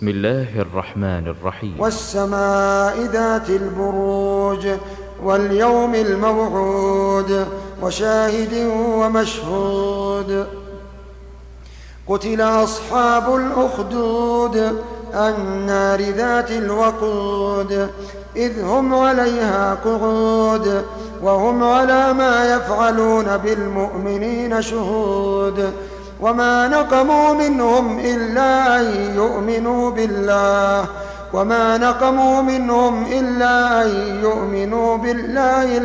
بسم الله الرحمن الرحيم. والسماء ذات البروج واليوم الموعود وشاهد ومشهود. قتل أصحاب الأخدود النار ذات الوقود إذ هم عليها قعود وهم على ما يفعلون بالمؤمنين شهود. وما نقموا منهم إلا أن يؤمنوا بالله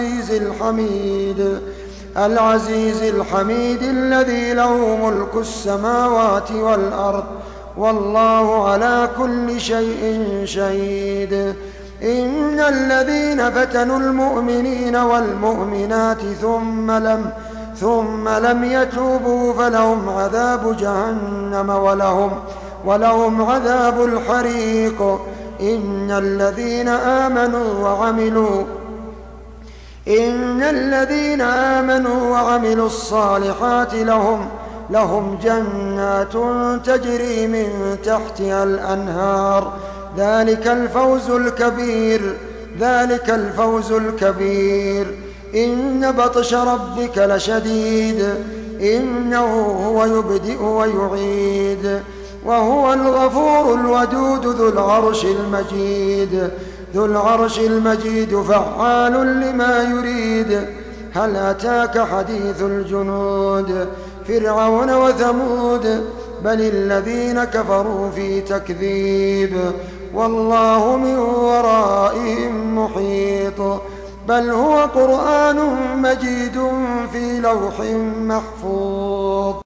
العزيز الحميد الذي له ملك السماوات والأرض والله على كل شيء شهيد. إن الذين فتنوا المؤمنين والمؤمنات ثم لم يتوبوا فلهم عذاب جهنم ولهم عذاب الحريق. إن الذين آمنوا وعملوا الصالحات لهم جنات تجري من تحتها الأنهار ذلك الفوز الكبير. إن بطش ربك لشديد إنه هو يبدئ ويعيد وهو الغفور الودود ذو العرش المجيد فعال لما يريد. هل أتاك حديث الجنود فرعون وثمود بل الذين كفروا في تكذيب والله من ورائهم محيط. بل هو قرآن مجيد في لوح محفوظ.